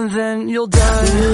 and then you'll die.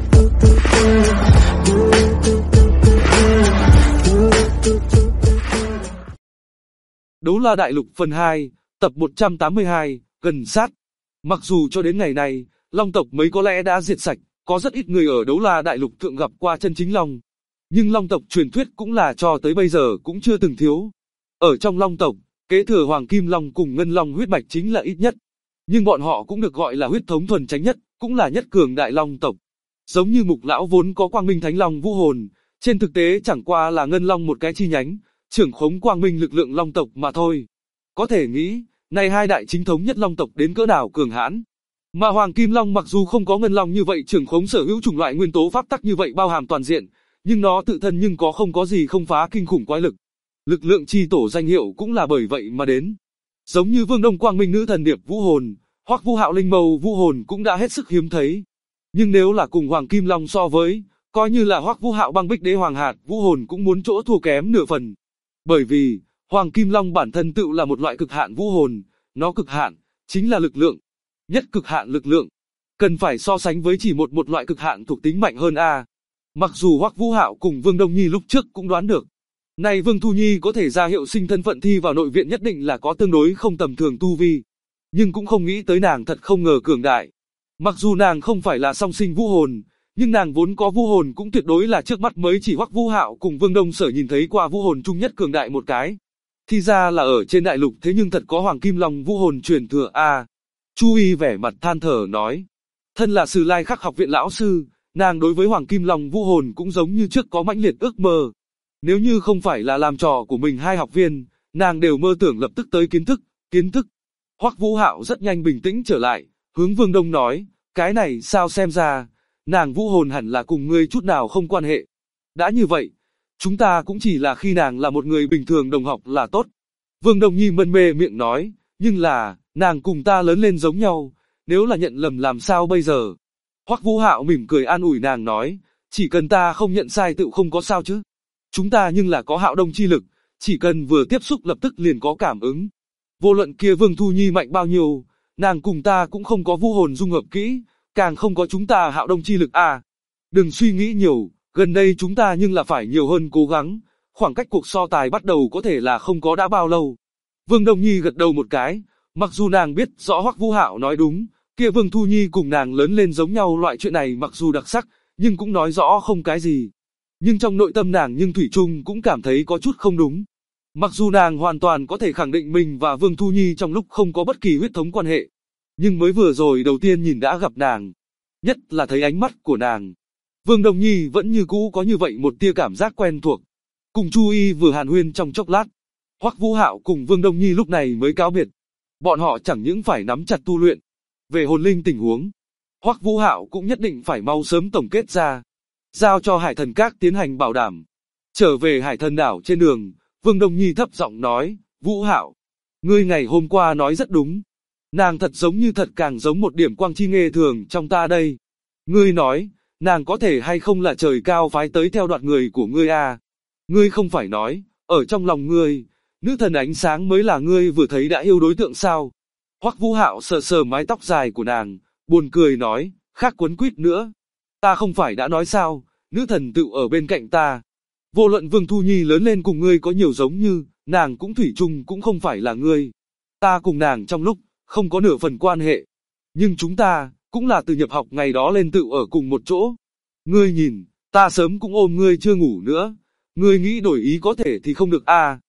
Đấu La Đại Lục phần 2, tập 182, gần sát. Mặc dù cho đến ngày này, Long tộc mới có lẽ đã diệt sạch, có rất ít người ở Đấu La Đại Lục thượng gặp qua chân chính Long. Nhưng Long tộc truyền thuyết cũng là cho tới bây giờ cũng chưa từng thiếu. Ở trong Long tộc, kế thừa Hoàng Kim Long cùng Ngân Long huyết mạch chính là ít nhất. Nhưng bọn họ cũng được gọi là huyết thống thuần chánh nhất, cũng là nhất cường đại Long tộc. Giống như Mục Lão vốn có Quang Minh Thánh Long vũ hồn, trên thực tế chẳng qua là Ngân Long một cái chi nhánh, trưởng khống Quang Minh lực lượng Long tộc mà thôi. Có thể nghĩ, này hai đại chính thống nhất Long tộc đến cỡ nào cường hãn. Mà Hoàng Kim Long mặc dù không có Ngân Long như vậy trưởng khống sở hữu chủng loại nguyên tố pháp tắc như vậy bao hàm toàn diện, nhưng nó tự thân nhưng không có gì không phá kinh khủng quái lực. Lực lượng chi tổ danh hiệu cũng là bởi vậy mà đến. Giống như Vương Đông Quang Minh Nữ Thần Điệp vũ hồn, hoặc Vu Hạo Linh Mâu vũ hồn cũng đã hết sức hiếm thấy. Nhưng nếu là cùng Hoàng Kim Long so với, coi như là Hoắc Vu Hạo Băng Bích Đế Hoàng Hạt vũ hồn cũng muốn chỗ thua kém nửa phần. Bởi vì, Hoàng Kim Long bản thân tự là một loại cực hạn vũ hồn, nó cực hạn, chính là lực lượng. Nhất cực hạn lực lượng, cần phải so sánh với chỉ một loại cực hạn thuộc tính mạnh hơn a. Mặc dù Hoắc Vu Hạo cùng Vương Đông Nhi lúc trước cũng đoán được. Này Vương Thu Nhi có thể ra hiệu sinh thân phận thi vào nội viện nhất định là có tương đối không tầm thường tu vi. Nhưng cũng không nghĩ tới nàng thật không ngờ cường đại. Mặc dù nàng không phải là song sinh vũ hồn, nhưng nàng vốn có vũ hồn cũng tuyệt đối là trước mắt mới chỉ Hoắc Vu Hạo cùng Vương Đông Sở nhìn thấy qua vũ hồn chung nhất cường đại một cái. Thì ra là ở trên đại lục thế nhưng thật có Hoàng Kim Long vũ hồn truyền thừa a. Chu Y vẻ mặt than thở nói. Thân là Sử Lai Khắc học viện lão sư, nàng đối với Hoàng Kim Long vũ hồn cũng giống như trước có mãnh liệt ước mơ. Nếu như không phải là làm trò của mình hai học viên, nàng đều mơ tưởng lập tức tới kiến thức. Hoắc Vu Hạo rất nhanh bình tĩnh trở lại, hướng Vương Đông nói, cái này sao xem ra, nàng vũ hồn hẳn là cùng ngươi chút nào không quan hệ. Đã như vậy, chúng ta cũng chỉ là khi nàng là một người bình thường đồng học là tốt. Vương Đông Nhi mân mê miệng nói, nhưng là, nàng cùng ta lớn lên giống nhau, nếu là nhận lầm làm sao bây giờ? Hoắc Vu Hạo mỉm cười an ủi nàng nói, chỉ cần ta không nhận sai tự không có sao chứ. Chúng ta nhưng là có Hạo Đông chi lực, chỉ cần vừa tiếp xúc lập tức liền có cảm ứng. Vô luận kia Vương Thu Nhi mạnh bao nhiêu, nàng cùng ta cũng không có vũ hồn dung hợp kỹ, càng không có chúng ta Hạo Đông chi lực à. Đừng suy nghĩ nhiều, gần đây chúng ta nhưng là phải nhiều hơn cố gắng, khoảng cách cuộc so tài bắt đầu có thể là không có đã bao lâu. Vương Đông Nhi gật đầu một cái, mặc dù nàng biết rõ Hoắc Vu Hạo nói đúng, kia Vương Thu Nhi cùng nàng lớn lên giống nhau loại chuyện này mặc dù đặc sắc, nhưng cũng nói rõ không cái gì. Nhưng trong nội tâm nàng nhưng thủy chung cũng cảm thấy có chút không đúng. Mặc dù nàng hoàn toàn có thể khẳng định mình và Vương Thu Nhi trong lúc không có bất kỳ huyết thống quan hệ. Nhưng mới vừa rồi đầu tiên nhìn đã gặp nàng. Nhất là thấy ánh mắt của nàng. Vương Đông Nhi vẫn như cũ có như vậy một tia cảm giác quen thuộc. Cùng Chu Y vừa hàn huyên trong chốc lát. Hoắc Vu Hạo cùng Vương Đông Nhi lúc này mới cáo biệt. Bọn họ chẳng những phải nắm chặt tu luyện. Về hồn linh tình huống, Hoắc Vu Hạo cũng nhất định phải mau sớm tổng kết ra. Giao cho Hải Thần Các tiến hành bảo đảm. Trở về Hải Thần Đảo trên đường, Vương Đông Nhi thấp giọng nói, Vũ Hạo, ngươi ngày hôm qua nói rất đúng. Nàng thật giống như thật càng giống một điểm quang chi nghê thường trong ta đây. Ngươi nói, nàng có thể hay không là trời cao phái tới theo đoạt người của ngươi à? Ngươi không phải nói, ở trong lòng ngươi, nữ thần ánh sáng mới là ngươi vừa thấy đã yêu đối tượng sao? Hoắc Vu Hạo sờ sờ mái tóc dài của nàng, buồn cười nói, khác quấn quýt nữa. Ta không phải đã nói sao, nữ thần tự ở bên cạnh ta. Vô luận Vương Thu Nhi lớn lên cùng ngươi có nhiều giống như, nàng cũng thủy chung cũng không phải là ngươi. Ta cùng nàng trong lúc, không có nửa phần quan hệ. Nhưng chúng ta, cũng là từ nhập học ngày đó lên tự ở cùng một chỗ. Ngươi nhìn, ta sớm cũng ôm ngươi chưa ngủ nữa. Ngươi nghĩ đổi ý có thể thì không được à.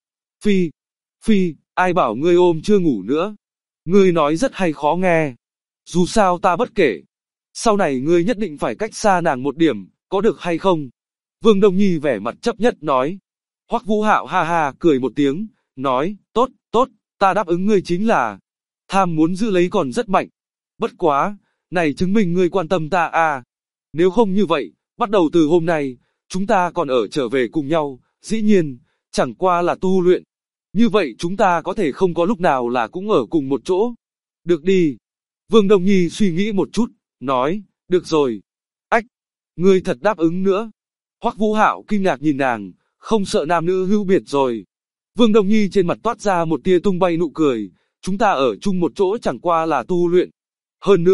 Phi, ai bảo ngươi ôm chưa ngủ nữa. Ngươi nói rất hay khó nghe. Dù sao ta bất kể. Sau này ngươi nhất định phải cách xa nàng một điểm, có được hay không? Vương Đông Nhi vẻ mặt chấp nhất nói. Hoắc Vu Hạo ha ha cười một tiếng, nói, tốt, ta đáp ứng ngươi chính là. Tham muốn giữ lấy còn rất mạnh. Bất quá, này chứng minh ngươi quan tâm ta à. Nếu không như vậy, bắt đầu từ hôm nay, chúng ta còn ở trở về cùng nhau, dĩ nhiên, chẳng qua là tu luyện. Như vậy chúng ta có thể không có lúc nào là cũng ở cùng một chỗ. Được đi. Vương Đông Nhi suy nghĩ một chút, nói, được rồi. Ách, ngươi thật đáp ứng nữa. Hoắc Vu Hạo kinh ngạc nhìn nàng, không sợ nam nữ hữu biệt rồi. Vương Đông Nhi trên mặt toát ra một tia tung bay nụ cười, chúng ta ở chung một chỗ chẳng qua là tu luyện. Hơn nữa,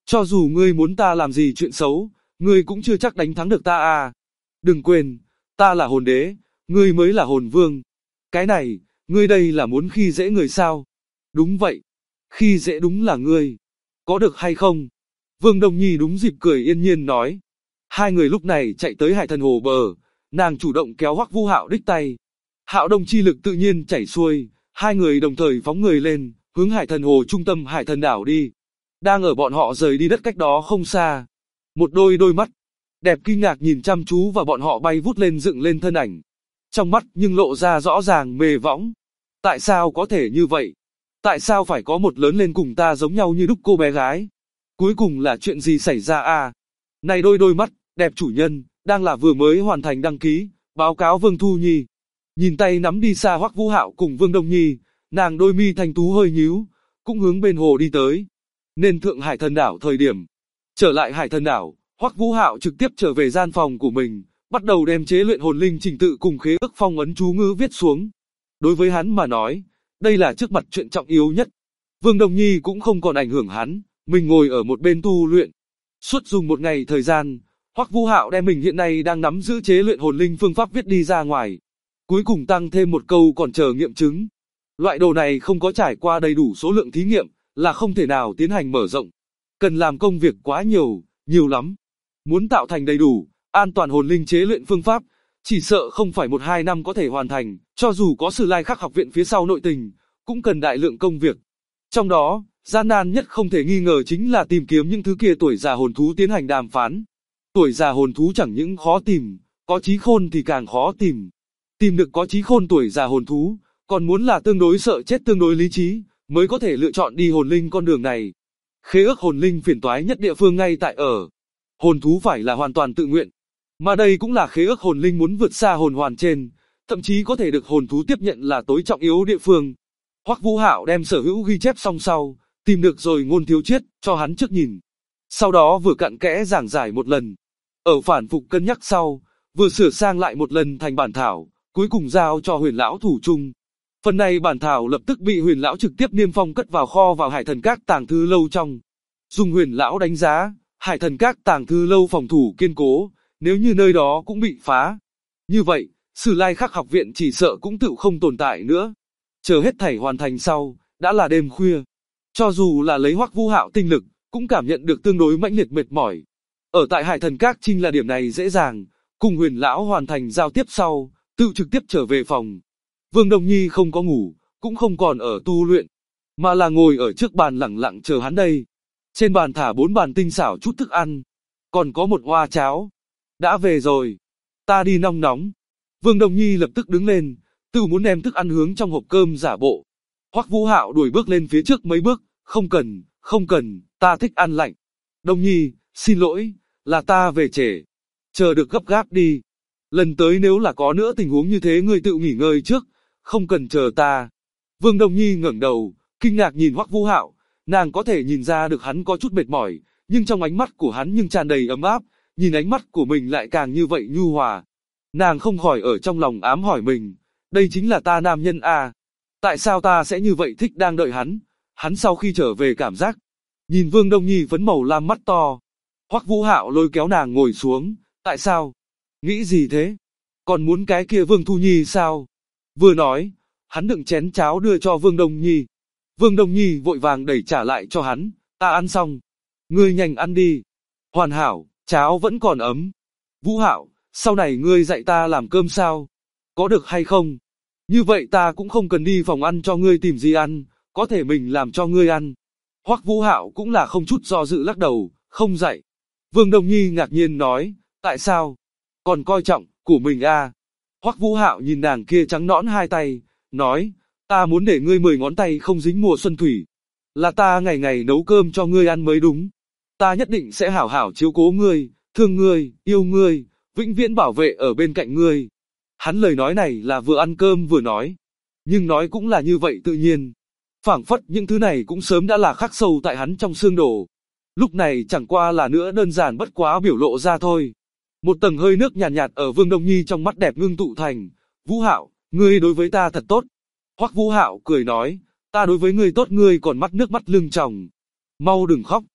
Cho dù ngươi muốn ta làm gì chuyện xấu, ngươi cũng chưa chắc đánh thắng được ta à. Đừng quên, ta là hồn đế, ngươi mới là hồn vương. Cái này, ngươi đây là muốn khi dễ người sao? Đúng vậy, khi dễ đúng là ngươi. Có được hay không? Vương Đông Nhi đúng dịp cười yên nhiên nói. Hai người lúc này chạy tới Hải Thần Hồ bờ, nàng chủ động kéo Hoắc Vũ Hạo đích tay. Hạo Đông chi lực tự nhiên chảy xuôi, hai người đồng thời phóng người lên, hướng Hải Thần Hồ trung tâm Hải Thần đảo đi. Đang ở bọn họ rời đi đất cách đó không xa. Một đôi mắt đẹp kinh ngạc nhìn chăm chú vào bọn họ bay vút lên dựng lên thân ảnh. Trong mắt nhưng lộ ra rõ ràng mê võng. Tại sao có thể như vậy? Tại sao phải có một lớn lên cùng ta giống nhau như đúc cô bé gái? Cuối cùng là chuyện gì xảy ra à? Này đôi mắt đẹp chủ nhân, đang là vừa mới hoàn thành đăng ký, báo cáo Vương Thu Nhi. Nhìn tay nắm đi xa Hoắc Vũ Hạo cùng Vương Đông Nhi, nàng đôi mi thanh tú hơi nhíu, cũng hướng bên hồ đi tới. Nên thượng Hải Thần đảo thời điểm. Trở lại Hải Thần đảo, Hoắc Vũ Hạo trực tiếp trở về gian phòng của mình, bắt đầu đem chế luyện hồn linh trình tự cùng khế ước phong ấn chú ngữ viết xuống. Đối với hắn mà nói, đây là trước mặt chuyện trọng yếu nhất. Vương Đông Nhi cũng không còn ảnh hưởng hắn, mình ngồi ở một bên tu luyện. Suốt dùng một ngày thời gian, Hoắc Vũ Hạo đem mình hiện nay đang nắm giữ chế luyện hồn linh phương pháp viết đi ra ngoài. Cuối cùng tăng thêm một câu còn chờ nghiệm chứng. Loại đồ này không có trải qua đầy đủ số lượng thí nghiệm, là không thể nào tiến hành mở rộng. Cần làm công việc quá nhiều lắm. Muốn tạo thành đầy đủ, an toàn hồn linh chế luyện phương pháp, chỉ sợ không phải 1-2 năm có thể hoàn thành, cho dù có Sử Lai Khắc học viện phía sau nội tình, cũng cần đại lượng công việc. Trong đó, gian nan nhất không thể nghi ngờ chính là tìm kiếm những thứ kia tuổi già hồn thú tiến hành đàm phán. Tuổi già hồn thú chẳng những khó tìm, có trí khôn thì càng khó tìm. Tìm được có trí khôn tuổi già hồn thú, còn muốn là tương đối sợ chết tương đối lý trí, mới có thể lựa chọn đi hồn linh con đường này. Khế ước hồn linh phiền toái nhất địa phương ngay tại ở. Hồn thú phải là hoàn toàn tự nguyện. Mà đây cũng là khế ước hồn linh muốn vượt xa hồn hoàn trên, thậm chí có thể được hồn thú tiếp nhận là tối trọng yếu địa phương. Hoắc Vũ Hạo đem sở hữu ghi chép xong sau, tìm được rồi Ngôn Thiếu Chiết, cho hắn trước nhìn. Sau đó vừa cặn kẽ giảng giải một lần. Ở phản phục cân nhắc sau, vừa sửa sang lại một lần thành bản thảo, cuối cùng giao cho Huyền lão thủ chung. Phần này bản thảo lập tức bị Huyền lão trực tiếp niêm phong cất vào kho vào Hải Thần Các tàng thư lâu trong. Dùng Huyền lão đánh giá, Hải Thần Các tàng thư lâu phòng thủ kiên cố, nếu như nơi đó cũng bị phá. Như vậy, Sử Lai Khắc học viện chỉ sợ cũng tự không tồn tại nữa. Chờ hết thảy hoàn thành sau, đã là đêm khuya. Cho dù là lấy Hoắc Vũ Hạo tinh lực, cũng cảm nhận được tương đối mãnh liệt mệt mỏi. Ở tại Hải Thần Các chính là điểm này dễ dàng, cùng Huyền lão hoàn thành giao tiếp sau, tự trực tiếp trở về phòng. Vương Đông Nhi không có ngủ, cũng không còn ở tu luyện, mà là ngồi ở trước bàn lẳng lặng chờ hắn đây. Trên bàn thả 4 bàn tinh xảo chút thức ăn, còn có một hoa cháo. Đã về rồi, ta đi nong nóng. Vương Đông Nhi lập tức đứng lên, tự muốn đem thức ăn hướng trong hộp cơm giả bộ. Hoắc Vũ Hạo đuổi bước lên phía trước mấy bước, không cần, ta thích ăn lạnh. Đông Nhi, xin lỗi, là ta về trễ. Chờ được gấp gáp đi. Lần tới nếu là có nữa tình huống như thế ngươi tự nghỉ ngơi trước, không cần chờ ta. Vương Đông Nhi ngẩng đầu, kinh ngạc nhìn Hoắc Vũ Hạo, nàng có thể nhìn ra được hắn có chút mệt mỏi, nhưng trong ánh mắt của hắn nhưng tràn đầy ấm áp, nhìn ánh mắt của mình lại càng như vậy nhu hòa. Nàng không khỏi ở trong lòng ám hỏi mình, đây chính là ta nam nhân à? Tại sao ta sẽ như vậy thích đang đợi hắn? Hắn sau khi trở về cảm giác. Nhìn Vương Đông Nhi phấn màu lam mắt to. Hoắc Vũ Hạo lôi kéo nàng ngồi xuống, tại sao? Nghĩ gì thế? Còn muốn cái kia Vương Thu Nhi sao? Vừa nói, hắn đựng chén cháo đưa cho Vương Đông Nhi. Vương Đông Nhi vội vàng đẩy trả lại cho hắn, ta ăn xong. Ngươi nhanh ăn đi. Hoàn hảo, cháo vẫn còn ấm. Vũ Hạo, sau này ngươi dạy ta làm cơm sao? Có được hay không? Như vậy ta cũng không cần đi phòng ăn cho ngươi tìm gì ăn, có thể mình làm cho ngươi ăn. Hoắc Vũ Hạo cũng là không chút do dự lắc đầu, không dạy. Vương Đông Nhi ngạc nhiên nói, tại sao? Còn coi trọng, của mình à? Hoắc Vũ Hạo nhìn nàng kia trắng nõn hai tay, nói, ta muốn để ngươi 10 ngón tay không dính mùa xuân thủy. Là ta ngày ngày nấu cơm cho ngươi ăn mới đúng. Ta nhất định sẽ hảo hảo chiếu cố ngươi, thương ngươi, yêu ngươi, vĩnh viễn bảo vệ ở bên cạnh ngươi. Hắn lời nói này là vừa ăn cơm vừa nói, nhưng nói cũng là như vậy tự nhiên. Phảng phất những thứ này cũng sớm đã là khắc sâu tại hắn trong xương đồ. Lúc này chẳng qua là nữa đơn giản bất quá biểu lộ ra thôi. Một tầng hơi nước nhàn nhạt ở Vương Đông Nhi trong mắt đẹp ngưng tụ thành, Vũ Hạo, ngươi đối với ta thật tốt. Hoắc Vũ Hạo cười nói, ta đối với ngươi tốt ngươi còn mắt nước mắt lưng tròng. Mau đừng khóc.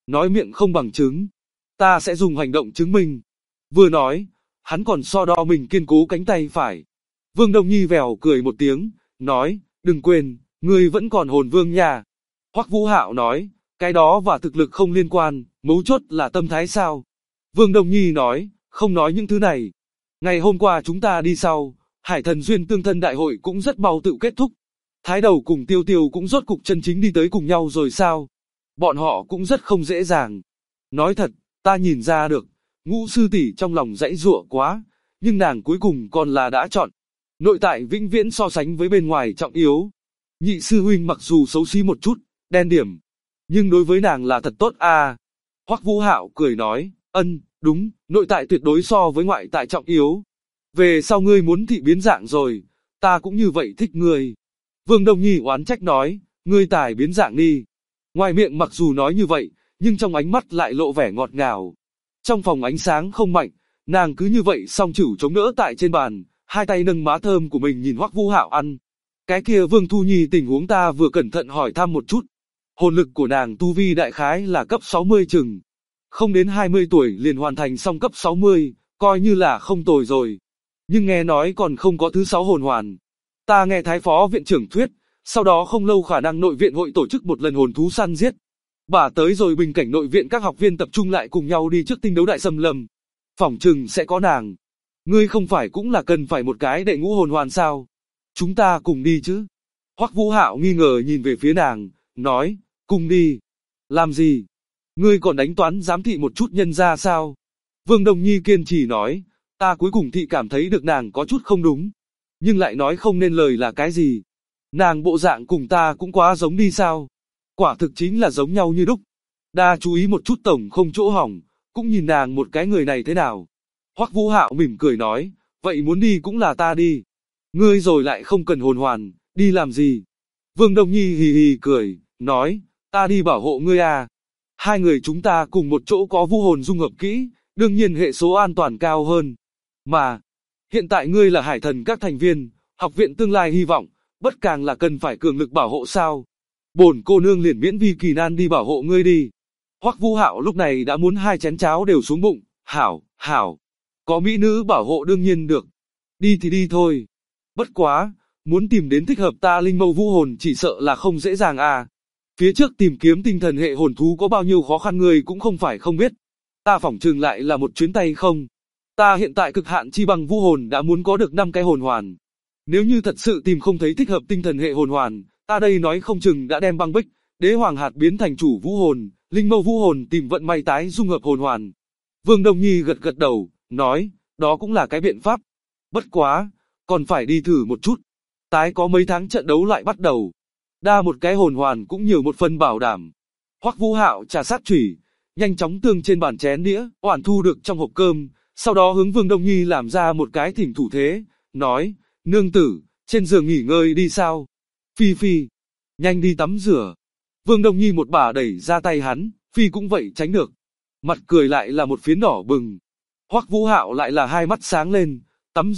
nói miệng không bằng chứng. Ta sẽ dùng hành động chứng minh. Vừa nói, hắn còn so đo mình kiên cố cánh tay phải. Vương Đông Nhi vèo cười một tiếng, nói, đừng quên, ngươi vẫn còn hồn vương nha. Hoắc Vũ Hạo nói, cái đó và thực lực không liên quan, mấu chốt là tâm thái sao. Vương Đông Nhi nói, không nói những thứ này. Ngày hôm qua chúng ta đi sau, Hải Thần Duyên Tương Thân Đại hội cũng rất mau tự kết thúc. Thái Đầu cùng Tiêu Tiêu cũng rốt cục chân chính đi tới cùng nhau rồi sao? Bọn họ cũng rất không dễ dàng. Nói thật, ta nhìn ra được, Ngũ sư tỷ trong lòng dãy giụa quá, nhưng nàng cuối cùng còn là đã chọn. Nội tại vĩnh viễn so sánh với bên ngoài trọng yếu. Nhị sư huynh mặc dù xấu xí một chút, đen điểm, nhưng đối với nàng là thật tốt à. Hoắc Vũ Hạo cười nói, đúng, nội tại tuyệt đối so với ngoại tại trọng yếu. Về sau ngươi muốn thị biến dạng rồi, ta cũng như vậy thích ngươi. Vương Đông Nhi oán trách nói, ngươi tài biến dạng đi. Ngoài miệng mặc dù nói như vậy, nhưng trong ánh mắt lại lộ vẻ ngọt ngào. Trong phòng ánh sáng không mạnh, nàng cứ như vậy song chửu chống đỡ tại trên bàn, hai tay nâng má thơm của mình nhìn Hoắc Vũ Hạo ăn. Cái kia Vương Thu Nhi tình huống ta vừa cẩn thận hỏi thăm một chút. Hồn lực của nàng tu vi đại khái là cấp 60 chừng. Không đến 20 tuổi liền hoàn thành xong cấp 60, coi như là không tồi rồi. Nhưng nghe nói còn không có thứ 6 hồn hoàn. Ta nghe Thái Phó Viện trưởng thuyết, sau đó không lâu khả năng nội viện hội tổ chức một lần hồn thú săn giết. Bà tới rồi bình cảnh nội viện các học viên tập trung lại cùng nhau đi trước tinh đấu đại xâm lâm. Phỏng chừng sẽ có nàng. Ngươi không phải cũng là cần phải một cái đệ ngũ hồn hoàn sao? Chúng ta cùng đi chứ? Hoắc Vũ Hạo nghi ngờ nhìn về phía nàng, nói, cùng đi. Làm gì? Ngươi còn đánh toán giám thị một chút nhân ra sao? Vương Đông Nhi kiên trì nói, ta cuối cùng thị cảm thấy được nàng có chút không đúng. Nhưng lại nói không nên lời là cái gì. Nàng bộ dạng cùng ta cũng quá giống đi sao? Quả thực chính là giống nhau như đúc. Đa chú ý một chút tổng không chỗ hỏng, cũng nhìn nàng một cái người này thế nào. Hoắc Vũ Hạo mỉm cười nói, vậy muốn đi cũng là ta đi. Ngươi rồi lại không cần hồn hoàn, đi làm gì? Vương Đông Nhi hì hì cười, nói, ta đi bảo hộ ngươi à. Hai người chúng ta cùng một chỗ có vu hồn dung hợp kỹ, đương nhiên hệ số an toàn cao hơn. Mà, hiện tại ngươi là hải thần các thành viên, học viện tương lai hy vọng, bất càng là cần phải cường lực bảo hộ sao. Bổn cô nương liền miễn vi kỳ nan đi bảo hộ ngươi đi. Hoắc Vũ Hạo lúc này đã muốn hai chén cháo đều xuống bụng, hảo. Có mỹ nữ bảo hộ đương nhiên được. Đi thì đi thôi. Bất quá, muốn tìm đến thích hợp ta linh mâu vũ hồn chỉ sợ là không dễ dàng à. Phía trước tìm kiếm tinh thần hệ hồn thú có bao nhiêu khó khăn người cũng không phải không biết. Ta phỏng chừng lại là một chuyến tay không. Ta hiện tại cực hạn chi bằng vũ hồn đã muốn có được 5 cái hồn hoàn. Nếu như thật sự tìm không thấy thích hợp tinh thần hệ hồn hoàn, ta đây nói không chừng đã đem băng bích, đế hoàng hạt biến thành chủ vũ hồn, linh mâu vũ hồn tìm vận may tái dung hợp hồn hoàn. Vương Đông Nhi gật gật đầu, nói, đó cũng là cái biện pháp. Bất quá, còn phải đi thử một chút. Tái có mấy tháng trận đấu lại bắt đầu. Đa một cái hồn hoàn cũng nhiều một phần bảo đảm. Hoắc Vũ Hạo trà sát chủy, nhanh chóng tương trên bàn chén đĩa, oản thu được trong hộp cơm, sau đó hướng Vương Đông Nhi làm ra một cái thỉnh thủ thế, nói, nương tử, trên giường nghỉ ngơi đi sao? Phi, nhanh đi tắm rửa. Vương Đông Nhi một bà đẩy ra tay hắn, Phi cũng vậy tránh được. Mặt cười lại là một phiến đỏ bừng. Hoắc Vũ Hạo lại là hai mắt sáng lên, tắm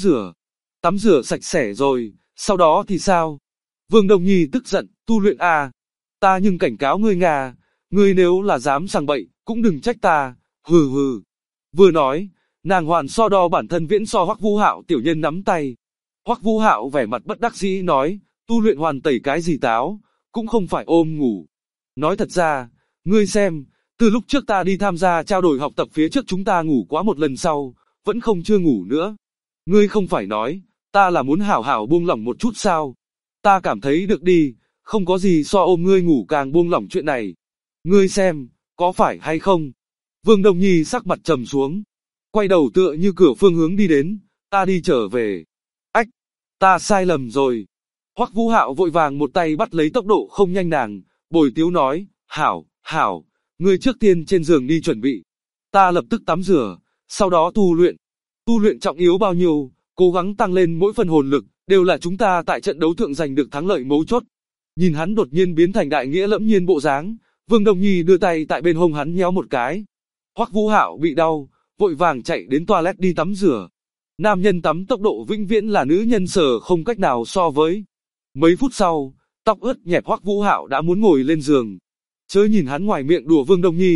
rửa sạch sẽ rồi, sau đó thì sao? Vương Đông Nhi tức giận, tu luyện à? Ta nhưng cảnh cáo ngươi Nga, ngươi nếu là dám sằng bậy, cũng đừng trách ta, hừ. Vừa nói, nàng hoàn so đo bản thân viễn so Hoắc Vũ Hạo tiểu nhân nắm tay. Hoắc Vũ Hạo vẻ mặt bất đắc dĩ nói, tu luyện hoàn tẩy cái gì táo, cũng không phải ôm ngủ. Nói thật ra, ngươi xem, từ lúc trước ta đi tham gia trao đổi học tập phía trước chúng ta ngủ quá một lần sau, vẫn không chưa ngủ nữa. Ngươi không phải nói, ta là muốn hảo hảo buông lỏng một chút sao? Ta cảm thấy được đi, không có gì so ôm ngươi ngủ càng buông lỏng chuyện này. Ngươi xem, có phải hay không? Vương Đông Nhi sắc mặt trầm xuống, quay đầu tựa như cửa phương hướng đi đến, ta đi trở về. Ách, ta sai lầm rồi. Hoắc Vũ Hạo vội vàng một tay bắt lấy tốc độ không nhanh nàng, bồi tiếu nói, hảo, ngươi trước tiên trên giường đi chuẩn bị. Ta lập tức tắm rửa, sau đó tu luyện. Tu luyện trọng yếu bao nhiêu, cố gắng tăng lên mỗi phần hồn lực, đều là chúng ta tại trận đấu thượng giành được thắng lợi mấu chốt. Nhìn hắn đột nhiên biến thành đại nghĩa lẫm nhiên bộ dáng, Vương Đông Nhi đưa tay tại bên hông hắn nhéo một cái. Hoắc Vũ Hạo bị đau, vội vàng chạy đến toilet đi tắm rửa. Nam nhân tắm tốc độ vĩnh viễn là nữ nhân sở không cách nào so với. Mấy phút sau, tóc ướt nhẹp Hoắc Vũ Hạo đã muốn ngồi lên giường. Chớ nhìn hắn ngoài miệng đùa Vương Đông Nhi,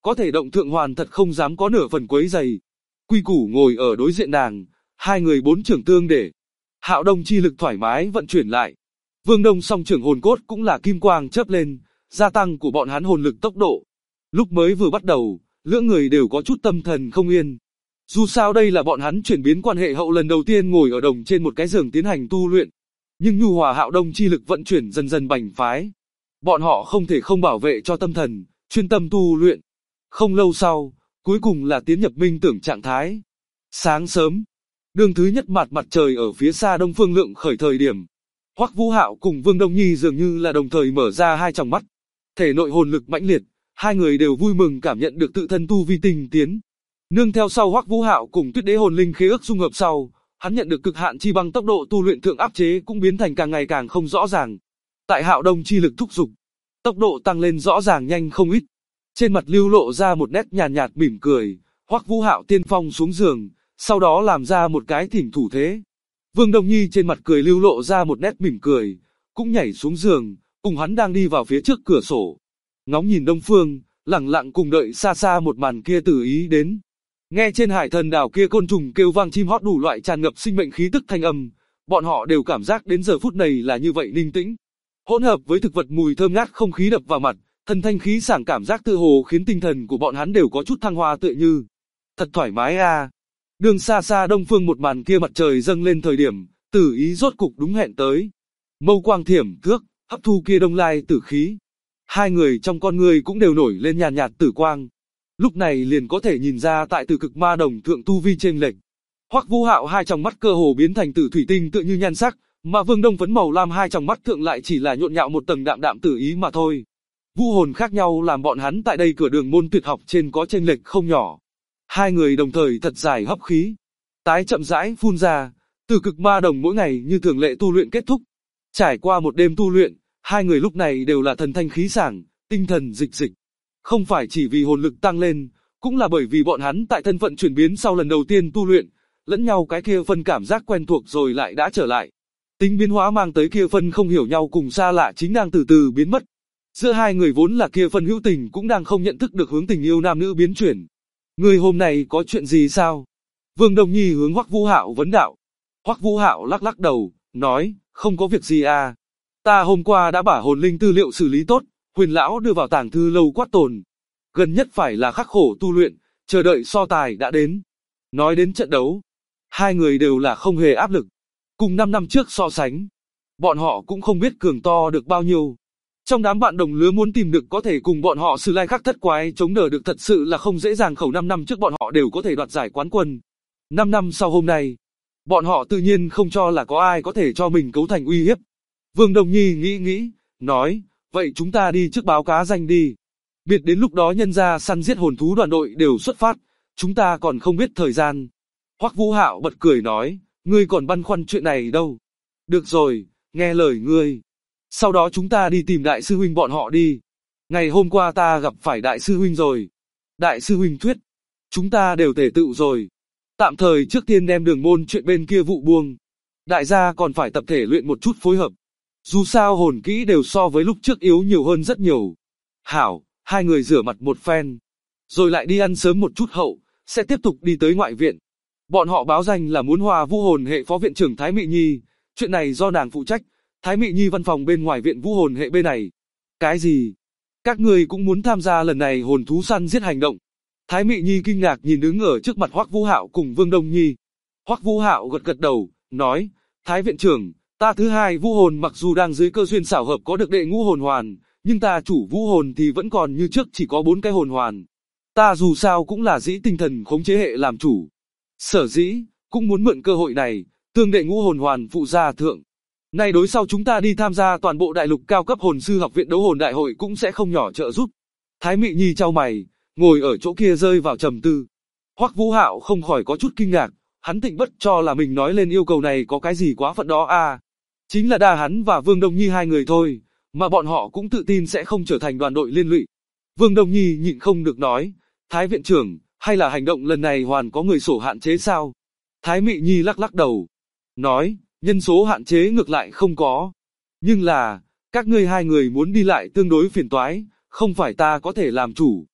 có thể động thượng hoàn thật không dám có nửa phần quấy giày. Quy Củ ngồi ở đối diện nàng, hai người bốn trưởng tương để. Hạo Đông chi lực thoải mái vận chuyển lại. Vương Đông song trưởng hồn cốt cũng là kim quang chớp lên, gia tăng của bọn hắn hồn lực tốc độ. Lúc mới vừa bắt đầu, lưỡng người đều có chút tâm thần không yên. Dù sao đây là bọn hắn chuyển biến quan hệ hậu lần đầu tiên ngồi ở đồng trên một cái giường tiến hành tu luyện. Nhưng nhu hòa Hạo Đông chi lực vận chuyển dần dần bành phái. Bọn họ không thể không bảo vệ cho tâm thần, chuyên tâm tu luyện. Không lâu sau, cuối cùng là tiến nhập minh tưởng trạng thái. Sáng sớm, đương thứ nhất mặt trời ở phía xa đông phương lượng khởi thời điểm. Hoắc Vũ Hạo cùng Vương Đông Nhi dường như là đồng thời mở ra hai tròng mắt. Thể nội hồn lực mãnh liệt, hai người đều vui mừng cảm nhận được tự thân tu vi tinh tiến. Nương theo sau Hoắc Vũ Hạo cùng Tuyết Đế hồn linh khế ước dung hợp sau, hắn nhận được cực hạn chi băng tốc độ tu luyện thượng áp chế cũng biến thành càng ngày càng không rõ ràng. Tại Hạo Đông chi lực thúc giục, tốc độ tăng lên rõ ràng nhanh không ít. Trên mặt lưu lộ ra một nét nhàn nhạt mỉm cười, Hoắc Vũ Hạo tiên phong xuống giường, sau đó làm ra một cái thỉnh thủ thế. Vương Đông Nhi trên mặt cười lưu lộ ra một nét mỉm cười, cũng nhảy xuống giường, cùng hắn đang đi vào phía trước cửa sổ. Ngóng nhìn đông phương, lặng lặng cùng đợi xa xa một màn kia tự ý đến. Nghe trên hải thần đảo kia côn trùng kêu vang chim hót đủ loại tràn ngập sinh mệnh khí tức thanh âm, bọn họ đều cảm giác đến giờ phút này là như vậy ninh tĩnh. Hỗn hợp với thực vật mùi thơm ngát không khí đập vào mặt, thần thanh khí sảng cảm giác tự hồ khiến tinh thần của bọn hắn đều có chút thăng hoa tựa như. Thật thoải mái a. Đường xa xa đông phương một màn kia mặt trời dâng lên thời điểm, tử ý rốt cục đúng hẹn tới. Mâu quang thiểm thước, hấp thu kia đông lai tử khí. Hai người trong con người cũng đều nổi lên nhàn nhạt tử quang. Lúc này liền có thể nhìn ra tại Tử Cực Ma Đồng thượng tu vi chênh lệch. Hoắc Vũ Hạo hai tròng mắt cơ hồ biến thành tử thủy tinh tựa như nhan sắc, mà Vương Đông phấn màu lam hai tròng mắt thượng lại chỉ là nhộn nhạo một tầng đạm đạm tử ý mà thôi. Vũ hồn khác nhau làm bọn hắn tại đây cửa đường môn tuyệt học trên có chênh lệch không nhỏ. Hai người đồng thời thật dài hấp khí, tái chậm rãi phun ra. Tử Cực Ma Đồng mỗi ngày như thường lệ tu luyện kết thúc. Trải qua một đêm tu luyện, hai người lúc này đều là thần thanh khí sảng, tinh thần dịch dịch. Không phải chỉ vì hồn lực tăng lên, cũng là bởi vì bọn hắn tại thân phận chuyển biến sau lần đầu tiên tu luyện, lẫn nhau cái kia phân cảm giác quen thuộc rồi lại đã trở lại. Tính biến hóa mang tới kia phân không hiểu nhau cùng xa lạ chính đang từ từ biến mất. Giữa hai người vốn là kia phân hữu tình cũng đang không nhận thức được hướng tình yêu nam nữ biến chuyển. Người hôm nay có chuyện gì sao? Vương Đông Nhi hướng Hoắc Vũ Hạo vấn đạo. Hoắc Vũ Hạo lắc lắc đầu, nói, không có việc gì à. Ta hôm qua đã bả hồn linh tư liệu xử lý tốt, Huyền lão đưa vào tàng thư lâu quát tồn. Gần nhất phải là khắc khổ tu luyện, chờ đợi so tài đã đến. Nói đến trận đấu, hai người đều là không hề áp lực. Cùng 5 năm trước so sánh, bọn họ cũng không biết cường to được bao nhiêu. Trong đám bạn đồng lứa muốn tìm được có thể cùng bọn họ Sử Lai Khắc Thất Quái chống đỡ được thật sự là không dễ dàng. Khẩu 5 năm trước bọn họ đều có thể đoạt giải quán quân. 5 năm sau hôm nay, bọn họ tự nhiên không cho là có ai có thể cho mình cấu thành uy hiếp. Vương Đông Nhi nghĩ, nói, vậy chúng ta đi trước báo cá danh đi. Biệt đến lúc đó nhân ra săn giết hồn thú đoàn đội đều xuất phát, chúng ta còn không biết thời gian. Hoắc Vũ Hạo bật cười nói, ngươi còn băn khoăn chuyện này đâu. Được rồi, nghe lời ngươi. Sau đó chúng ta đi tìm đại sư huynh bọn họ đi. Ngày hôm qua ta gặp phải đại sư huynh rồi. Đại sư huynh thuyết, chúng ta đều tề tựu rồi. Tạm thời trước tiên đem đường môn chuyện bên kia vụ buông. Đại gia còn phải tập thể luyện một chút phối hợp. Dù sao hồn kỹ đều so với lúc trước yếu nhiều hơn rất nhiều. Hảo, hai người rửa mặt một phen. Rồi lại đi ăn sớm một chút hậu, sẽ tiếp tục đi tới ngoại viện. Bọn họ báo danh là muốn hòa vũ hồn hệ phó viện trưởng Thái Mị Nhi. Chuyện này do nàng phụ trách. Thái Mị Nhi văn phòng bên ngoài viện vũ hồn hệ bên này. Cái gì? Các người cũng muốn tham gia lần này hồn thú săn giết hành động? Thái Mị Nhi kinh ngạc nhìn đứng ở trước mặt Hoắc Vũ Hạo cùng Vương Đông Nhi. Hoắc Vũ Hạo gật gật đầu, nói, Thái viện trưởng, ta thứ hai vũ hồn mặc dù đang dưới cơ duyên xảo hợp có được đệ ngũ hồn hoàn, nhưng ta chủ vũ hồn thì vẫn còn như trước chỉ có 4 cái hồn hoàn. Ta dù sao cũng là dĩ tinh thần khống chế hệ làm chủ. Sở dĩ, cũng muốn mượn cơ hội này, tương đệ ngũ hồn hoàn phụ gia thượng. Này đối sau chúng ta đi tham gia toàn bộ đại lục cao cấp hồn sư học viện đấu hồn đại hội cũng sẽ không nhỏ trợ giúp. Thái Mị Nhi chau mày, ngồi ở chỗ kia rơi vào trầm tư. Hoắc Vũ Hạo không khỏi có chút kinh ngạc, hắn tịnh bất cho là mình nói lên yêu cầu này có cái gì quá phận đó à. Chính là đa hắn và Vương Đông Nhi hai người thôi, mà bọn họ cũng tự tin sẽ không trở thành đoàn đội liên lụy. Vương Đông Nhi nhịn không được nói, Thái viện trưởng, hay là hành động lần này hoàn có người sổ hạn chế sao? Thái Mị Nhi lắc lắc đầu, nói, nhân số hạn chế ngược lại không có. Nhưng là, các ngươi hai người muốn đi lại tương đối phiền toái, không phải ta có thể làm chủ.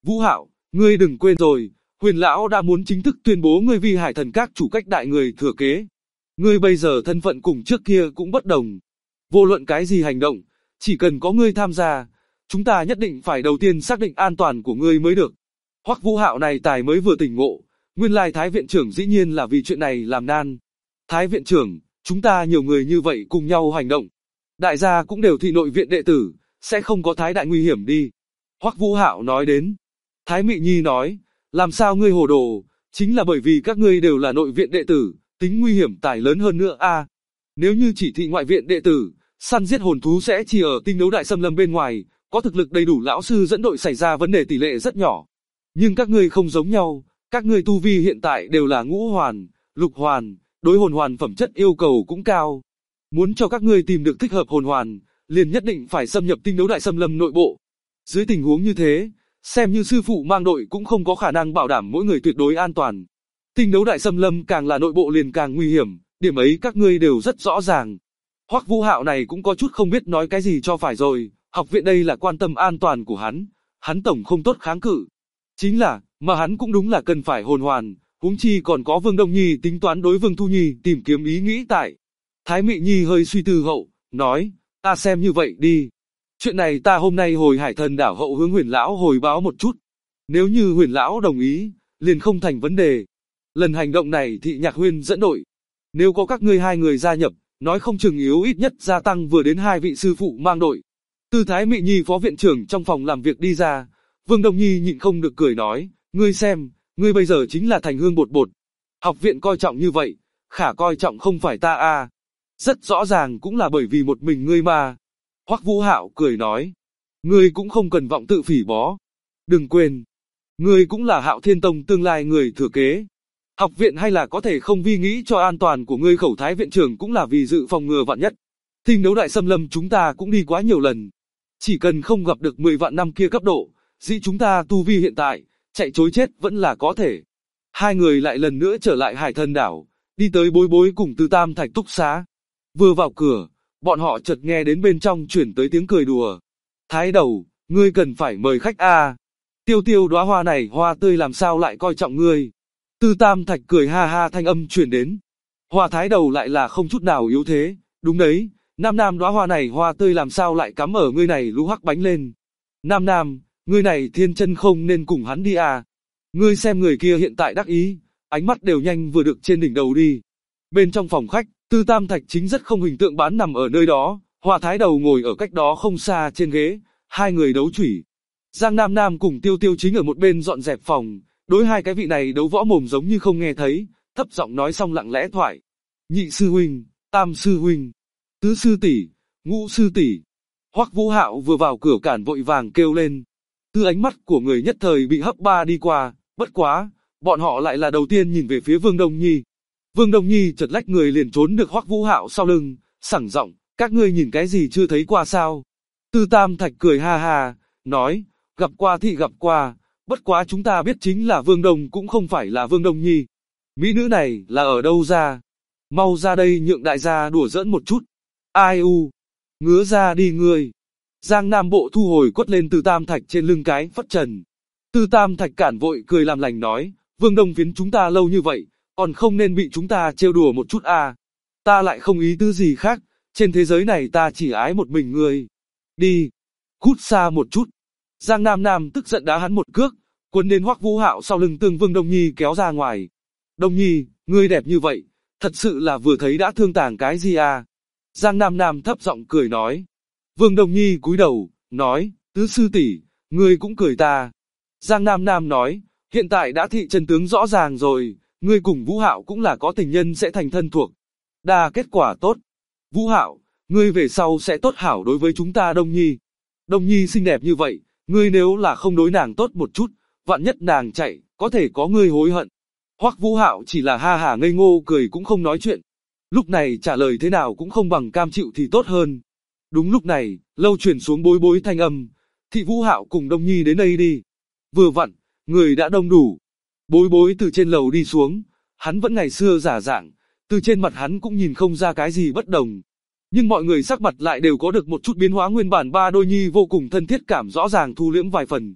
Vũ Hạo, ngươi đừng quên rồi, Huyền lão đã muốn chính thức tuyên bố ngươi vi Hải Thần Các chủ cách đại người thừa kế. Ngươi bây giờ thân phận cùng trước kia cũng bất đồng. Vô luận cái gì hành động, chỉ cần có ngươi tham gia, chúng ta nhất định phải đầu tiên xác định an toàn của ngươi mới được. Hoắc Vũ Hạo này tài mới vừa tỉnh ngộ, nguyên lai Thái viện trưởng dĩ nhiên là vì chuyện này làm nan. Thái viện trưởng, chúng ta nhiều người như vậy cùng nhau hành động. Đại gia cũng đều thị nội viện đệ tử, sẽ không có thái đại nguy hiểm đi. Hoắc Vũ Hạo nói đến. Thái Mị Nhi nói, làm sao ngươi hồ đồ, chính là bởi vì các ngươi đều là nội viện đệ tử, tính nguy hiểm tài lớn hơn nữa a. Nếu như chỉ thị ngoại viện đệ tử, săn giết hồn thú sẽ chỉ ở tinh đấu đại xâm lâm bên ngoài, có thực lực đầy đủ lão sư dẫn đội xảy ra vấn đề tỷ lệ rất nhỏ. Nhưng các ngươi không giống nhau, các ngươi tu vi hiện tại đều là ngũ hoàn, lục hoàn, đối hồn hoàn phẩm chất yêu cầu cũng cao. Muốn cho các ngươi tìm được thích hợp hồn hoàn, liền nhất định phải xâm nhập tinh đấu đại xâm lâm nội bộ. Dưới tình huống như thế, xem như sư phụ mang đội cũng không có khả năng bảo đảm mỗi người tuyệt đối an toàn. Tinh đấu đại xâm lâm càng là nội bộ liền càng nguy hiểm, điểm ấy các ngươi đều rất rõ ràng. Hoắc Vũ Hạo này cũng có chút không biết nói cái gì cho phải rồi, học viện đây là quan tâm an toàn của hắn tổng không tốt kháng cự. Chính là, mà hắn cũng đúng là cần phải hồn hoàn, huống chi còn có Vương Đông Nhi tính toán đối Vương Thu Nhi tìm kiếm ý nghĩ tại. Thái Mị Nhi hơi suy tư hậu, nói, ta xem như vậy đi. Chuyện này ta hôm nay hồi Hải Thần đảo hậu hướng Huyền lão hồi báo một chút. Nếu như Huyền lão đồng ý, liền không thành vấn đề. Lần hành động này Thị Nhạc Huyên dẫn đội. Nếu có các ngươi hai người gia nhập, nói không chừng yếu ít nhất gia tăng vừa đến 2 vị sư phụ mang đội. Từ Thái Mị Nhi phó viện trưởng trong phòng làm việc đi ra, Vương Đông Nhi nhịn không được cười nói, ngươi xem, ngươi bây giờ chính là thành hương bột bột. Học viện coi trọng như vậy, khả coi trọng không phải ta à. Rất rõ ràng cũng là bởi vì một mình ngươi mà. Hoắc Vũ Hạo cười nói, ngươi cũng không cần vọng tự phỉ bó. Đừng quên, ngươi cũng là Hạo Thiên Tông tương lai người thừa kế. Học viện hay là có thể không vi nghĩ cho an toàn của ngươi, khẩu Thái viện trưởng cũng là vì dự phòng ngừa vạn nhất. Tinh đấu đại xâm lâm chúng ta cũng đi quá nhiều lần. Chỉ cần không gặp được 10 vạn năm kia cấp độ, dĩ chúng ta tu vi hiện tại, chạy trối chết vẫn là có thể. Hai người lại lần nữa trở lại Hải Thần đảo, đi tới Bối Bối cùng Từ Tam Thạch túc xá. Vừa vào cửa, bọn họ chợt nghe đến bên trong chuyển tới tiếng cười đùa. Thái đầu, ngươi cần phải mời khách à. Tiêu tiêu đóa hoa này hoa tươi làm sao lại coi trọng ngươi. Từ Tam Thạch cười ha ha thanh âm truyền đến. Hoa thái đầu lại là không chút nào yếu thế, đúng đấy, Nam Nam đóa hoa này hoa tươi làm sao lại cắm ở ngươi này lũ hắc bánh lên. Nam Nam, ngươi này thiên chân không nên cùng hắn đi à. Ngươi xem người kia hiện tại đắc ý, ánh mắt đều nhanh vừa được trên đỉnh đầu đi. Bên trong phòng khách, Từ Tam Thạch chính rất không hình tượng bán nằm ở nơi đó, Hoa thái đầu ngồi ở cách đó không xa trên ghế, hai người đấu chủy. Giang Nam Nam cùng Tiêu Tiêu chính ở một bên dọn dẹp phòng, đối hai cái vị này đấu võ mồm giống như không nghe thấy, thấp giọng nói xong lặng lẽ thoại. Nhị sư huynh, tam sư huynh, tứ sư tỷ, ngũ sư tỷ. Hoắc Vũ Hạo vừa vào cửa cản vội vàng kêu lên. Từ ánh mắt của người nhất thời bị hấp ba đi qua, bất quá, bọn họ lại là đầu tiên nhìn về phía Vương Đông Nhi. Vương Đông Nhi chợt lách người liền trốn được Hoắc Vũ Hạo sau lưng, sảng giọng, các ngươi nhìn cái gì chưa thấy qua sao? Từ Tam Thạch cười ha ha, nói, gặp qua thì gặp qua, bất quá chúng ta biết chính là Vương Đông cũng không phải là Vương Đông Nhi. Mỹ nữ này là ở đâu ra? Mau ra đây nhượng đại gia đùa giỡn một chút. Ai u, ngứa ra đi ngươi. Giang Nam Bộ thu hồi quất lên Từ Tam Thạch trên lưng cái phất trần. Từ Tam Thạch cản vội cười làm lành nói, Vương Đông phiến chúng ta lâu như vậy, còn không nên bị chúng ta trêu đùa một chút à. Ta lại không ý tư gì khác, trên thế giới này ta chỉ ái một mình ngươi. Đi, cút xa một chút. Giang Nam Nam tức giận đá hắn một cước, cuốn đến Hoắc Vũ Hạo sau lưng tương Vương Đông Nhi kéo ra ngoài. Đông Nhi, ngươi đẹp như vậy, thật sự là vừa thấy đã thương tàng cái gì à. Giang Nam Nam thấp giọng cười nói. Vương Đông Nhi cúi đầu, nói, tứ sư tỷ, ngươi cũng cười ta. Giang Nam Nam nói, hiện tại đã thị chân tướng rõ ràng rồi, ngươi cùng Vũ Hạo cũng là có tình nhân sẽ thành thân thuộc. Đa kết quả tốt. Vũ Hạo, ngươi về sau sẽ tốt hảo đối với chúng ta Đông Nhi. Đông Nhi xinh đẹp như vậy, ngươi nếu là không đối nàng tốt một chút, vạn nhất nàng chạy, có thể có ngươi hối hận. Hoắc Vũ Hạo chỉ là ha hả ngây ngô cười cũng không nói chuyện. Lúc này trả lời thế nào cũng không bằng cam chịu thì tốt hơn. Đúng lúc này, lâu truyền xuống Bối Bối thanh âm. Thị Vũ Hạo cùng Đông Nhi đến đây đi. Vừa vặn, người đã đông đủ. Bối Bối từ trên lầu đi xuống, hắn vẫn ngày xưa giả dạng, từ trên mặt hắn cũng nhìn không ra cái gì bất đồng. Nhưng mọi người sắc mặt lại đều có được một chút biến hóa, nguyên bản ba đôi nhi vô cùng thân thiết cảm rõ ràng thu liễm vài phần.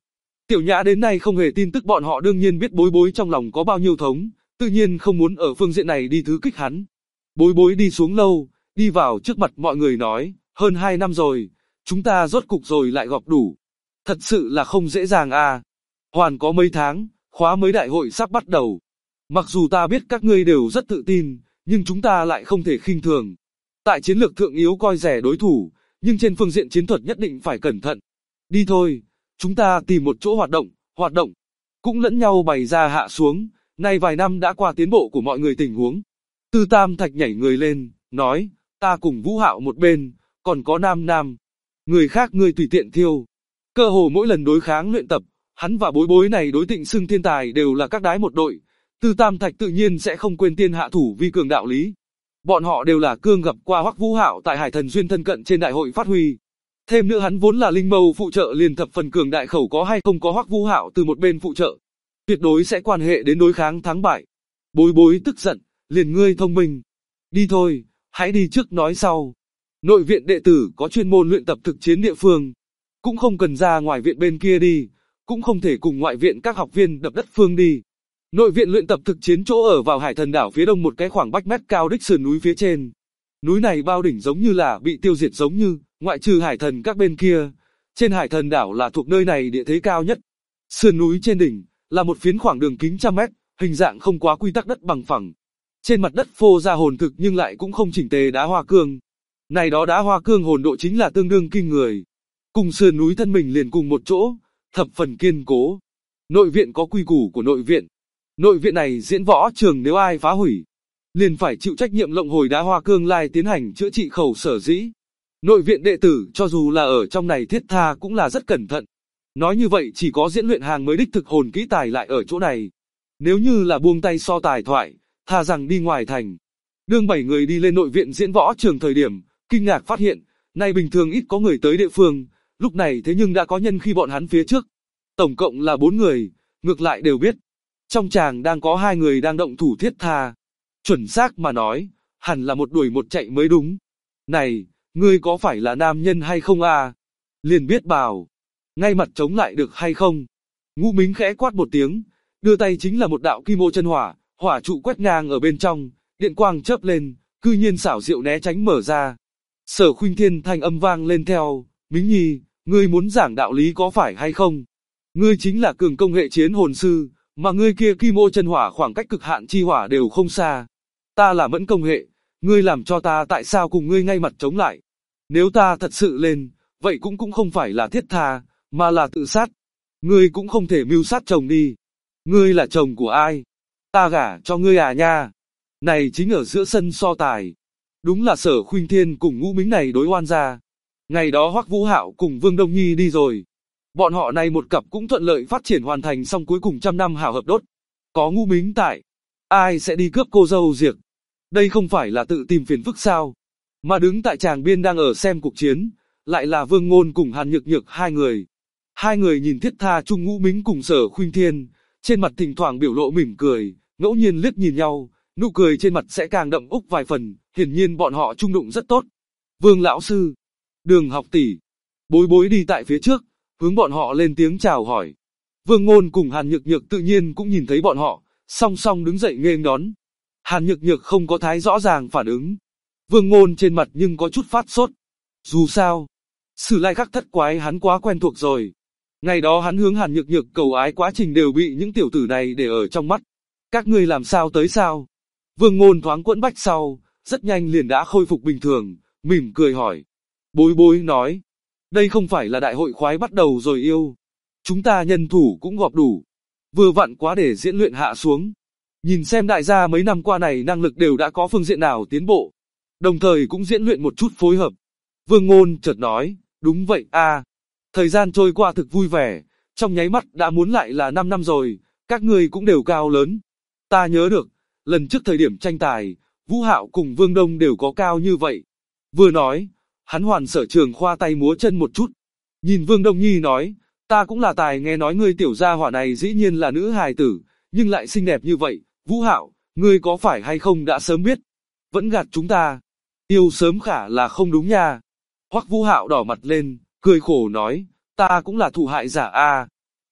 Tiểu Nhã đến nay không hề tin tức bọn họ, đương nhiên biết Bối Bối trong lòng có bao nhiêu thống, tự nhiên không muốn ở phương diện này đi thứ kích hắn. Bối Bối đi xuống lâu, đi vào trước mặt mọi người nói, hơn 2 năm rồi, chúng ta rốt cục rồi lại gặp đủ. Thật sự là không dễ dàng à. Hoàn có mấy tháng, khóa mới đại hội sắp bắt đầu. Mặc dù ta biết các ngươi đều rất tự tin, nhưng chúng ta lại không thể khinh thường. Tại chiến lược thượng yếu coi rẻ đối thủ, nhưng trên phương diện chiến thuật nhất định phải cẩn thận. Đi thôi, chúng ta tìm một chỗ hoạt động. Cũng lẫn nhau bày ra hạ xuống, nay vài năm đã qua tiến bộ của mọi người tình huống. Tư Tam Thạch nhảy người lên, nói, ta cùng Vũ Hạo một bên, còn có Nam. Người khác ngươi tùy tiện thiêu. Cơ hồ mỗi lần đối kháng luyện tập, hắn và Bối Bối này đối tịnh xưng thiên tài đều là các đái một đội. Tư Tam Thạch tự nhiên sẽ không quên tiên hạ thủ vi cường đạo lý. Bọn họ đều là cương gặp qua Hoắc Vũ Hạo tại Hải Thần Duyên thân cận trên đại hội phát huy. Thêm nữa hắn vốn là linh mâu phụ trợ, liền thập phần cường đại, khẩu có hay không có Hoắc Vũ Hạo từ một bên phụ trợ, tuyệt đối sẽ quan hệ đến đối kháng thắng bại. Bối Bối tức giận, liền ngươi thông minh. Đi thôi, hãy đi trước nói sau. Nội viện đệ tử có chuyên môn luyện tập thực chiến địa phương, cũng không cần ra ngoài viện bên kia đi, cũng không thể cùng ngoại viện các học viên đập đất phương đi. Nội viện luyện tập thực chiến chỗ ở vào Hải Thần đảo phía đông một cái khoảng 300 mét cao đích sườn núi phía trên. Núi này bao đỉnh giống như là bị tiêu diệt, giống như, ngoại trừ Hải Thần các bên kia, trên Hải Thần đảo là thuộc nơi này địa thế cao nhất. Sườn núi trên đỉnh là một phiến khoảng đường kính 100 mét, hình dạng không quá quy tắc đất bằng phẳng. Trên mặt đất phô ra hồn thực nhưng lại cũng không chỉnh tề đá hoa cương. Này đó đá hoa cương hồn độ chính là tương đương kinh người. Cùng sườn núi thân mình liền cùng một chỗ, thập phần kiên cố. Nội viện có quy củ của nội viện. Nội viện này diễn võ trường nếu ai phá hủy, liền phải chịu trách nhiệm lộng hồi đá hoa cương lai tiến hành chữa trị khẩu sở dĩ. Nội viện đệ tử cho dù là ở trong này thiết tha cũng là rất cẩn thận. Nói như vậy chỉ có diễn luyện hàng mới đích thực hồn kỹ tài lại ở chỗ này. Nếu như là buông tay so tài thoại, thà rằng đi ngoài thành. Đương 7 người đi lên nội viện diễn võ trường thời điểm, kinh ngạc phát hiện, nay bình thường ít có người tới địa phương, lúc này thế nhưng đã có nhân khi bọn hắn phía trước. Tổng cộng là 4 người, ngược lại đều biết. Trong tràng đang có 2 người đang động thủ thiết tha. Chuẩn xác mà nói, hẳn là một đuổi một chạy mới đúng. Này, ngươi có phải là nam nhân hay không à? Liền biết bảo. Ngay mặt chống lại được hay không? Ngũ Mính khẽ quát một tiếng, đưa tay chính là một đạo kim ô chân hỏa, hỏa trụ quét ngang ở bên trong, điện quang chớp lên, cư nhiên xảo diệu né tránh mở ra. Sở Khuynh Thiên thanh âm vang lên theo, Mính Nhi, ngươi muốn giảng đạo lý có phải hay không? Ngươi chính là cường công hệ chiến hồn sư, mà ngươi kia kim ô chân hỏa khoảng cách cực hạn chi hỏa đều không xa. Ta là mẫn công hệ, ngươi làm cho ta tại sao cùng ngươi ngay mặt chống lại? Nếu ta thật sự lên, vậy cũng không phải là thiết tha, mà là tự sát. Ngươi cũng không thể mưu sát chồng đi. Ngươi là chồng của ai? Ta gả cho ngươi à nha? Này chính ở giữa sân so tài. Đúng là Sở Khuynh Thiên cùng Ngũ Mính này đối oan gia. Ngày đó Hoắc Vũ Hạo cùng Vương Đông Nhi đi rồi. Bọn họ này một cặp cũng thuận lợi phát triển hoàn thành, xong cuối cùng 100 năm hảo hợp đốt. Có Ngũ Mính tại, ai sẽ đi cướp cô dâu Diệp? Đây không phải là tự tìm phiền phức sao? Mà đứng tại tràng biên đang ở xem cuộc chiến, lại là Vương Ngôn cùng Hàn Nhược Nhược 2 người. 2 người nhìn thiết tha chung Ngũ Mính cùng Sở Khuynh Thiên, trên mặt thỉnh thoảng biểu lộ mỉm cười, ngẫu nhiên liếc nhìn nhau, nụ cười trên mặt sẽ càng đậm úc vài phần, hiển nhiên bọn họ chung đụng rất tốt. Vương lão sư, Đường học tỷ, Bối Bối đi tại phía trước, hướng bọn họ lên tiếng chào hỏi. Vương Ngôn cùng Hàn Nhược Nhược tự nhiên cũng nhìn thấy bọn họ, song song đứng dậy nghênh đón. Hàn Nhược Nhược không có thái rõ ràng phản ứng. Vương Ngôn trên mặt nhưng có chút phát sốt. Dù sao, Sử Lai Khắc thất quái hắn quá quen thuộc rồi. Ngày đó hắn hướng Hàn Nhược Nhược cầu ái quá trình đều bị những tiểu tử này để ở trong mắt. Các ngươi làm sao tới sao? Vương Ngôn thoáng quẫn bách sau, rất nhanh liền đã khôi phục bình thường, mỉm cười hỏi. Bối Bối nói, đây không phải là đại hội khoái bắt đầu rồi yêu. Chúng ta nhân thủ cũng gọp đủ. Vừa vặn quá để diễn luyện hạ xuống. Nhìn xem đại gia mấy năm qua này năng lực đều đã có phương diện nào tiến bộ. Đồng thời cũng diễn luyện một chút phối hợp. Vương Ngôn chợt nói, đúng vậy a. Thời gian trôi qua thực vui vẻ, trong nháy mắt đã muốn lại là 5 năm rồi, các ngươi cũng đều cao lớn. Ta nhớ được, lần trước thời điểm tranh tài, Vũ Hạo cùng Vương Đông đều có cao như vậy. Vừa nói, hắn hoàn sở trường khoa tay múa chân một chút. Nhìn Vương Đông Nhi nói, ta cũng là tài, nghe nói ngươi tiểu gia hỏa này dĩ nhiên là nữ hài tử, nhưng lại xinh đẹp như vậy. Vũ Hạo, ngươi có phải hay không đã sớm biết? Vẫn gạt chúng ta. Yêu sớm khả là không đúng nha. Hoắc Vũ Hạo đỏ mặt lên, cười khổ nói, ta cũng là thụ hại giả a.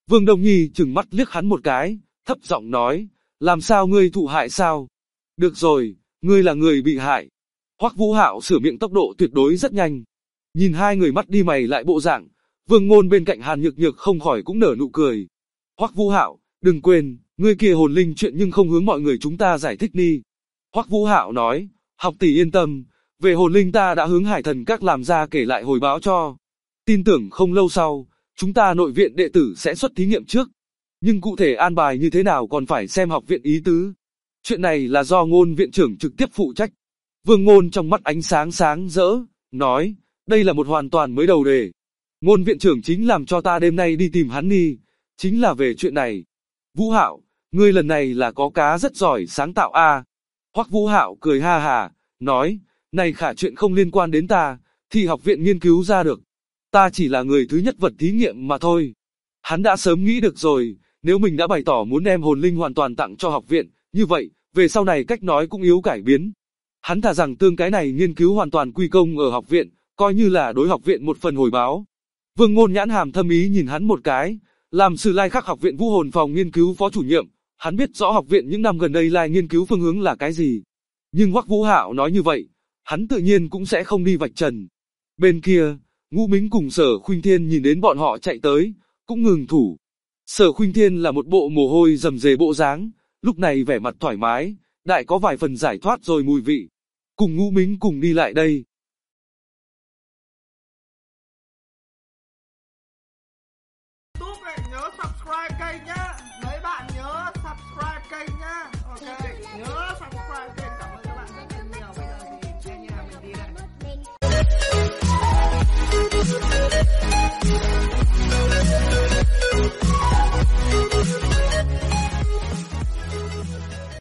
Vương Đông Nhi trừng mắt liếc hắn một cái, thấp giọng nói, làm sao ngươi thụ hại sao? Được rồi, ngươi là người bị hại. Hoắc Vũ Hạo sửa miệng tốc độ tuyệt đối rất nhanh. Nhìn hai người mắt đi mày lại bộ dạng, Vương Ngôn bên cạnh Hàn Nhược Nhược không khỏi cũng nở nụ cười. Hoắc Vũ Hạo, đừng quên, ngươi kia hồn linh chuyện nhưng không hướng mọi người chúng ta giải thích đi. Hoắc Vũ Hạo nói, học tỷ yên tâm, về hồn linh ta đã hướng Hải Thần Các làm ra kể lại hồi báo cho. Tin tưởng không lâu sau, chúng ta nội viện đệ tử sẽ xuất thí nghiệm trước. Nhưng cụ thể an bài như thế nào còn phải xem học viện ý tứ. Chuyện này là do Ngôn viện trưởng trực tiếp phụ trách. Vương Ngôn trong mắt ánh sáng sáng rỡ, nói, đây là một hoàn toàn mới đầu đề. Ngôn viện trưởng chính làm cho ta đêm nay đi tìm hắn đi, chính là về chuyện này. Vũ Hạo, ngươi lần này là có cá rất giỏi sáng tạo a. Hoắc Vũ Hạo cười ha hà, nói, này khả chuyện không liên quan đến ta, thì học viện nghiên cứu ra được. Ta chỉ là người thứ nhất vật thí nghiệm mà thôi. Hắn đã sớm nghĩ được rồi, nếu mình đã bày tỏ muốn đem hồn linh hoàn toàn tặng cho học viện, như vậy, về sau này cách nói cũng yếu cải biến. Hắn thà rằng tương cái này nghiên cứu hoàn toàn quy công ở học viện, coi như là đối học viện một phần hồi báo. Vương Ngôn nhãn hàm thâm ý nhìn hắn một cái, làm Sử Lai Khắc học viện Vũ Hồn phòng nghiên cứu phó chủ nhiệm, hắn biết rõ học viện những năm gần đây lai nghiên cứu phương hướng là cái gì. Nhưng Hoắc Vũ Hạo nói như vậy, hắn tự nhiên cũng sẽ không đi vạch trần. Bên kia, Ngũ Mính cùng Sở Khuynh Thiên nhìn đến bọn họ chạy tới, cũng ngừng thủ. Sở Khuynh Thiên là một bộ mồ hôi rầm rề bộ dáng, lúc này vẻ mặt thoải mái, đại có vài phần giải thoát rồi mùi vị. Cùng Ngũ Mính cùng đi lại đây,